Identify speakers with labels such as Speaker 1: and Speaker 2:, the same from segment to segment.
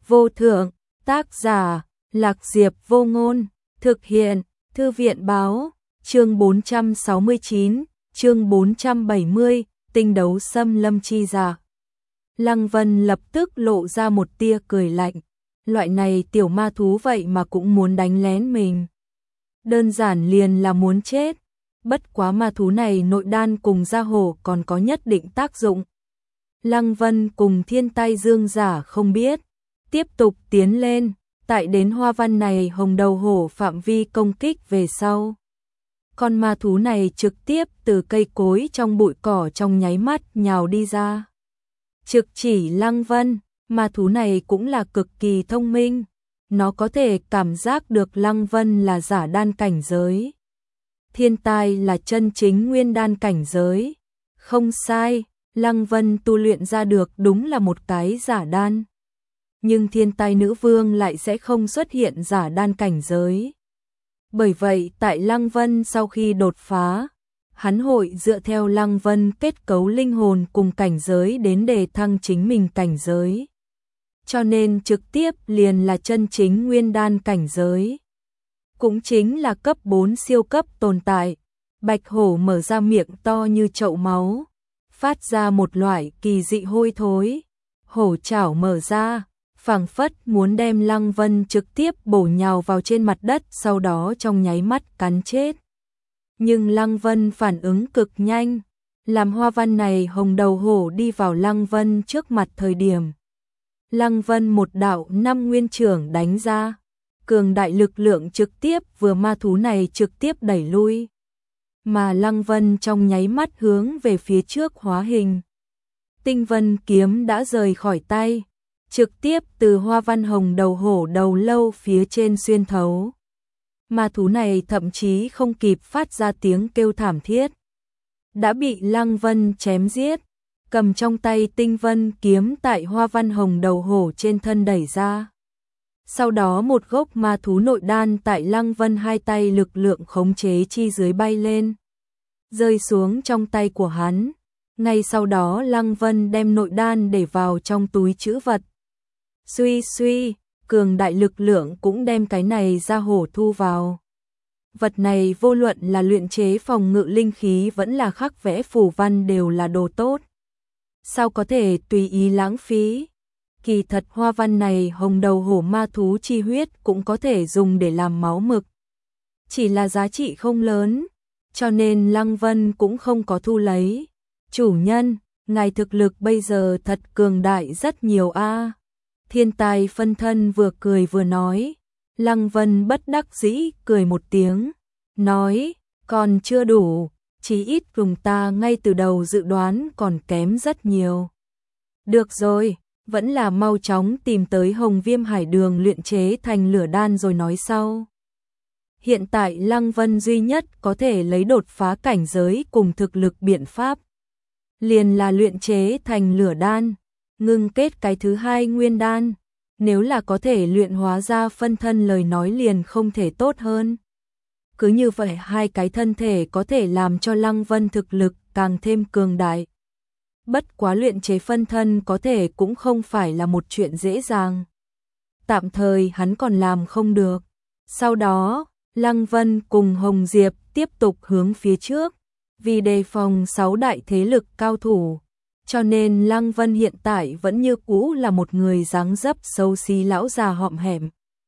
Speaker 1: vô thượng, tác giả, Lạc Diệp Vô Ngôn, thực hiện, Thư viện báo, chương 469, chương 470, tinh đấu xâm lâm chi giả. Lăng Vân lập tức lộ ra một tia cười lạnh, loại này tiểu ma thú vậy mà cũng muốn đánh lén mình. Đơn giản liền là muốn chết, bất quá ma thú này nội đan cùng gia hổ còn có nhất định tác dụng. Lăng Vân cùng Thiên Tai Dương giả không biết, tiếp tục tiến lên, tại đến hoa văn này hồng đầu hổ phạm vi công kích về sau. Con ma thú này trực tiếp từ cây cối trong bụi cỏ trong nháy mắt nhào đi ra. Trực chỉ Lăng Vân, ma thú này cũng là cực kỳ thông minh, nó có thể cảm giác được Lăng Vân là giả đan cảnh giới. Thiên Tai là chân chính nguyên đan cảnh giới. Không sai, Lăng Vân tu luyện ra được đúng là một cái giả đan. Nhưng Thiên Tai nữ vương lại sẽ không xuất hiện giả đan cảnh giới. Bởi vậy tại Lăng Vân sau khi đột phá, hắn hội dựa theo Lăng Vân kết cấu linh hồn cùng cảnh giới đến để thăng chính mình cảnh giới. Cho nên trực tiếp liền là chân chính nguyên đan cảnh giới. Cũng chính là cấp 4 siêu cấp tồn tại. Bạch hổ mở ra miệng to như chậu máu, phát ra một loại kỳ dị hôi thối. Hổ chảo mở ra, phảng phất muốn đem Lăng Vân trực tiếp bổ nhào vào trên mặt đất, sau đó trong nháy mắt cắn chết. Nhưng Lăng Vân phản ứng cực nhanh, làm hoa văn này hồng đầu hổ đi vào Lăng Vân trước mặt thời điểm. Lăng Vân một đạo 5 nguyên trưởng đánh ra, cường đại lực lượng trực tiếp vừa ma thú này trực tiếp đẩy lui. Mà Lăng Vân trong nháy mắt hướng về phía trước hóa hình. Tinh vân kiếm đã rời khỏi tay, trực tiếp từ hoa văn hồng đầu hổ đầu lâu phía trên xuyên thấu. Ma thú này thậm chí không kịp phát ra tiếng kêu thảm thiết, đã bị Lăng Vân chém giết, cầm trong tay tinh vân kiếm tại hoa văn hồng đầu hổ trên thân đẩy ra. Sau đó một gốc ma thú nội đan tại Lăng Vân hai tay lực lượng khống chế chi dưới bay lên, rơi xuống trong tay của hắn. Ngay sau đó Lăng Vân đem nội đan để vào trong túi trữ vật. Suy suy, cường đại lực lượng cũng đem cái này ra hổ thu vào. Vật này vô luận là luyện chế phòng ngự linh khí vẫn là khắc vẽ phù văn đều là đồ tốt. Sao có thể tùy ý lãng phí? Kỳ thật hoa văn này hồng đầu hổ ma thú chi huyết cũng có thể dùng để làm máu mực. Chỉ là giá trị không lớn, cho nên Lăng Vân cũng không có thu lấy. Chủ nhân, ngài thực lực bây giờ thật cường đại rất nhiều a. Thiên Tai phân thân vừa cười vừa nói. Lăng Vân bất đắc dĩ cười một tiếng, nói, còn chưa đủ, chí ít cùng ta ngay từ đầu dự đoán còn kém rất nhiều. Được rồi, vẫn là mau chóng tìm tới Hồng Viêm Hải Đường luyện chế thành lửa đan rồi nói sau. Hiện tại Lăng Vân duy nhất có thể lấy đột phá cảnh giới cùng thực lực biện pháp, liền là luyện chế thành lửa đan, ngưng kết cái thứ hai nguyên đan. Nếu là có thể luyện hóa ra phân thân lời nói liền không thể tốt hơn. Cứ như vậy hai cái thân thể có thể làm cho Lăng Vân thực lực càng thêm cường đại. Bất quá luyện chế phân thân có thể cũng không phải là một chuyện dễ dàng. Tạm thời hắn còn làm không được. Sau đó, Lăng Vân cùng Hồng Diệp tiếp tục hướng phía trước, vì đề phòng 6 đại thế lực cao thủ. Cho nên Lăng Vân hiện tại vẫn như cũ là một người dáng dấp xấu xí lão già hõm hẻm.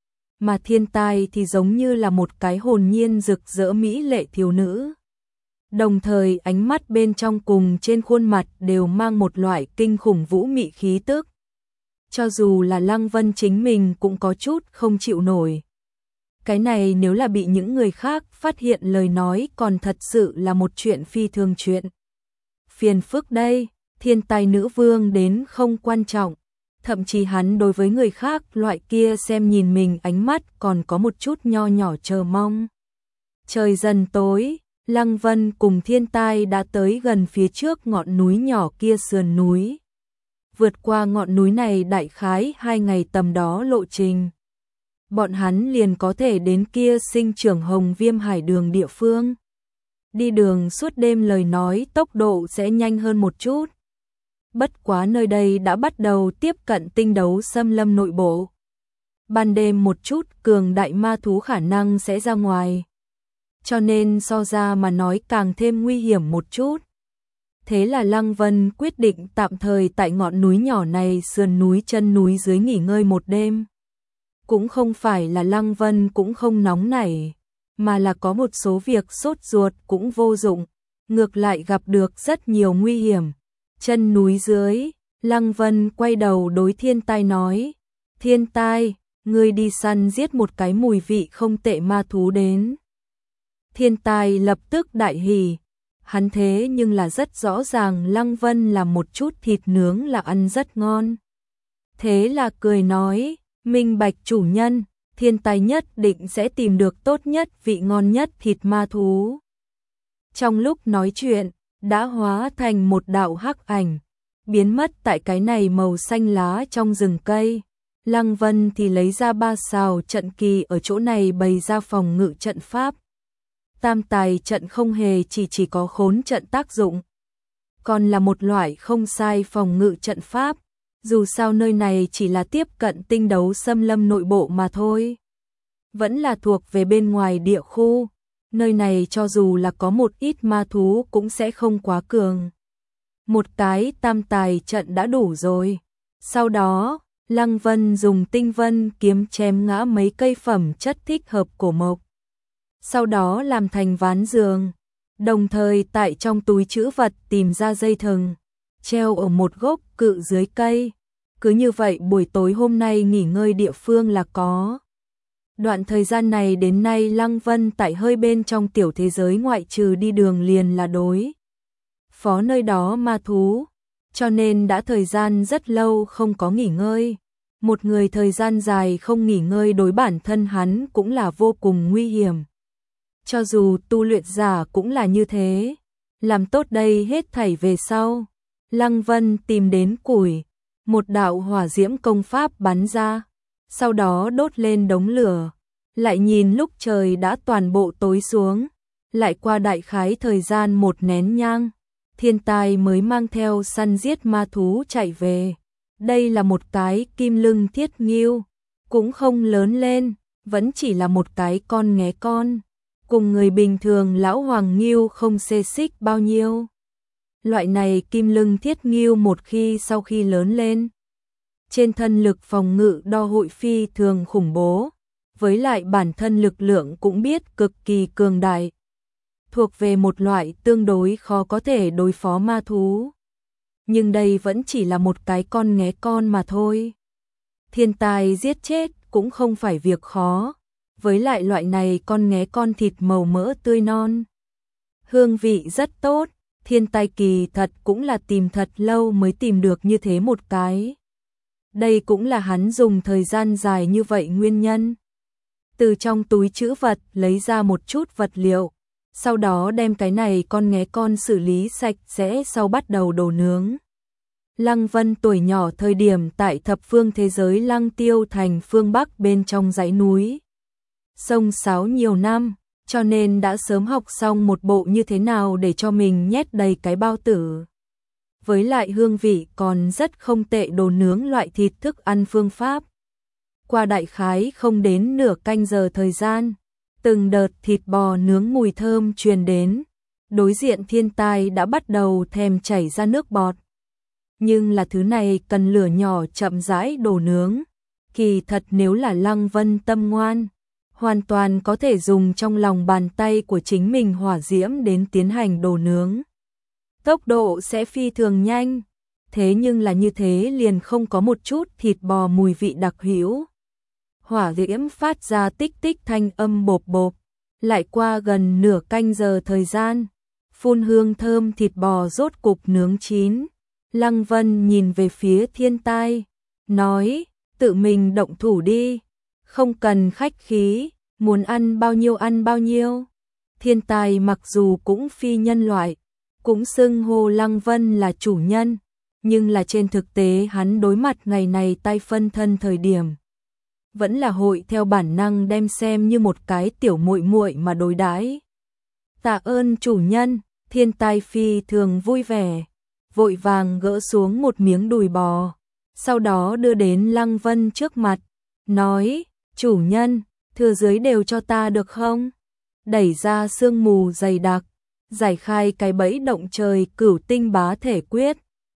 Speaker 1: Mà Thiên Tai thì giống như là một cái hồn nhiên rực rỡ mỹ lệ thiếu nữ. Đồng thời ánh mắt bên trong cùng trên khuôn mặt đều mang một loại kinh khủng vũ mị khí tức. Cho dù là Lăng Vân chính mình cũng có chút không chịu nổi. Cái này nếu là bị những người khác phát hiện lời nói còn thật sự là một chuyện phi thường chuyện. Phiền phức đây. Thiên Tai nữ vương đến không quan trọng, thậm chí hắn đối với người khác loại kia xem nhìn mình ánh mắt còn có một chút nho nhỏ chờ mong. Trời dần tối, Lăng Vân cùng Thiên Tai đã tới gần phía trước ngọn núi nhỏ kia sườn núi. Vượt qua ngọn núi này đại khái 2 ngày tầm đó lộ trình. Bọn hắn liền có thể đến kia sinh trưởng Hồng Viêm Hải Đường địa phương. Đi đường suốt đêm lời nói tốc độ sẽ nhanh hơn một chút. bất quá nơi đây đã bắt đầu tiếp cận tinh đấu xâm lâm nội bộ. Ban đêm một chút cường đại ma thú khả năng sẽ ra ngoài. Cho nên so ra mà nói càng thêm nguy hiểm một chút. Thế là Lăng Vân quyết định tạm thời tại ngọn núi nhỏ này sườn núi chân núi dưới nghỉ ngơi một đêm. Cũng không phải là Lăng Vân cũng không nóng nảy, mà là có một số việc sốt ruột cũng vô dụng, ngược lại gặp được rất nhiều nguy hiểm. Chân núi dưới, Lăng Vân quay đầu đối Thiên Tai nói, Thiên Tai, ngươi đi săn giết một cái mùi vị không tệ ma thú đến. Thiên Tai lập tức đại hỉ, hắn thế nhưng là rất rõ ràng Lăng Vân làm một chút thịt nướng là ăn rất ngon. Thế là cười nói, minh bạch chủ nhân, Thiên Tai nhất định sẽ tìm được tốt nhất vị ngon nhất thịt ma thú. Trong lúc nói chuyện, đã hóa thành một đạo hắc ảnh, biến mất tại cái này màu xanh lá trong rừng cây. Lăng Vân thì lấy ra 3 sào trận kỳ ở chỗ này bày ra phòng ngự trận pháp. Tam tài trận không hề chỉ có khốn trận tác dụng, còn là một loại không sai phòng ngự trận pháp. Dù sao nơi này chỉ là tiếp cận tinh đấu xâm lâm nội bộ mà thôi. Vẫn là thuộc về bên ngoài địa khu. Nơi này cho dù là có một ít ma thú cũng sẽ không quá cường. Một cái tam tài trận đã đủ rồi. Sau đó, Lăng Vân dùng tinh vân kiếm chém ngã mấy cây phẩm chất thích hợp cổ mộc. Sau đó làm thành ván giường. Đồng thời tại trong túi trữ vật tìm ra dây thừng, treo ở một gốc cự dưới cây. Cứ như vậy buổi tối hôm nay nghỉ ngơi địa phương là có. Đoạn thời gian này đến nay Lăng Vân tại hơi bên trong tiểu thế giới ngoại trừ đi đường liền là đối phó nơi đó ma thú, cho nên đã thời gian rất lâu không có nghỉ ngơi. Một người thời gian dài không nghỉ ngơi đối bản thân hắn cũng là vô cùng nguy hiểm. Cho dù tu luyện giả cũng là như thế. Làm tốt đây hết thảy về sau, Lăng Vân tìm đến củi, một đạo hỏa diễm công pháp bắn ra, sau đó đốt lên đống lửa, lại nhìn lúc trời đã toàn bộ tối xuống, lại qua đại khái thời gian một nén nhang, Thiên Tai mới mang theo săn giết ma thú chạy về. Đây là một cái kim lưng thiết ngưu, cũng không lớn lên, vẫn chỉ là một cái con nghé con, cùng người bình thường lão hoàng ngưu không xê xích bao nhiêu. Loại này kim lưng thiết ngưu một khi sau khi lớn lên, trên thân lực phòng ngự đo hội phi thường khủng bố, với lại bản thân lực lượng cũng biết cực kỳ cường đại, thuộc về một loại tương đối khó có thể đối phó ma thú. Nhưng đây vẫn chỉ là một cái con nghé con mà thôi. Thiên Tai giết chết cũng không phải việc khó, với lại loại này con nghé con thịt màu mỡ tươi non, hương vị rất tốt. Thiên Tai kỳ thật cũng là tìm thật lâu mới tìm được như thế một cái. Đây cũng là hắn dùng thời gian dài như vậy nguyên nhân. Từ trong túi trữ vật lấy ra một chút vật liệu, sau đó đem cái này con nghé con xử lý sạch sẽ sau bắt đầu đổ nướng. Lăng Vân tuổi nhỏ thời điểm tại thập phương thế giới Lăng Tiêu thành phương Bắc bên trong dãy núi sông sáo nhiều năm, cho nên đã sớm học xong một bộ như thế nào để cho mình nhét đầy cái bao tử. Với lại hương vị còn rất không tệ đồ nướng loại thịt thức ăn phương pháp. Qua đại khái không đến nửa canh giờ thời gian, từng đợt thịt bò nướng mùi thơm truyền đến, đối diện Thiên Tai đã bắt đầu thèm chảy ra nước bọt. Nhưng là thứ này cần lửa nhỏ chậm rãi đổ nướng, kỳ thật nếu là Lăng Vân tâm ngoan, hoàn toàn có thể dùng trong lòng bàn tay của chính mình hỏa diễm đến tiến hành đổ nướng. Tốc độ sẽ phi thường nhanh, thế nhưng là như thế liền không có một chút thịt bò mùi vị đặc hữu. Hỏa diễm phát ra tích tích thanh âm bộp bộp, lại qua gần nửa canh giờ thời gian, phun hương thơm thịt bò rốt cục nướng chín. Lăng Vân nhìn về phía Thiên Tai, nói, tự mình động thủ đi, không cần khách khí, muốn ăn bao nhiêu. Thiên Tai mặc dù cũng phi nhân loại, cũng xưng hô Lăng Vân là chủ nhân, nhưng là trên thực tế hắn đối mặt ngày này tai phân thân thời điểm, vẫn là hội theo bản năng đem xem như một cái tiểu muội muội mà đối đãi. Tạ ơn chủ nhân, Thiên Tai phi thường vui vẻ. vội vàng gỡ xuống một miếng đùi bò, sau đó đưa đến Lăng Vân trước mặt, nói, chủ nhân, thừa dưới đều cho ta được không? Đẩy ra sương mù dày đặc, giải khai cái bẫy động trời Cửu Tinh Bá Thể Quyết,